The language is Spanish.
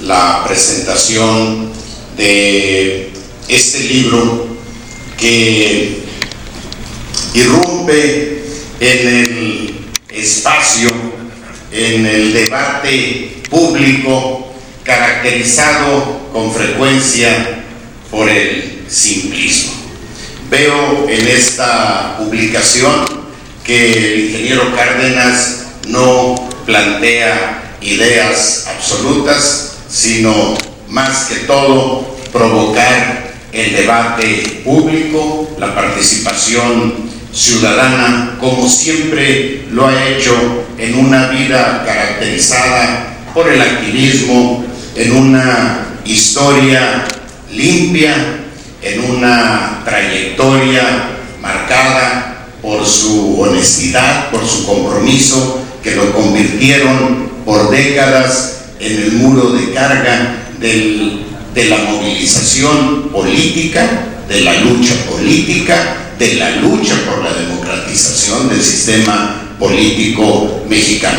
la presentación de este libro que irrumpe en el espacio, en el debate público, caracterizado con frecuencia por el simplismo. Veo en esta publicación que el ingeniero Cárdenas no plantea ideas absolutas, sino más que todo provocar el debate público, la participación ciudadana, como siempre lo ha hecho en una vida caracterizada por el activismo, en una historia limpia, en una trayectoria marcada por su honestidad, por su compromiso, que lo convirtieron por décadas en el muro de carga de la movilización política, de la lucha política, de la lucha por la democratización del sistema político mexicano.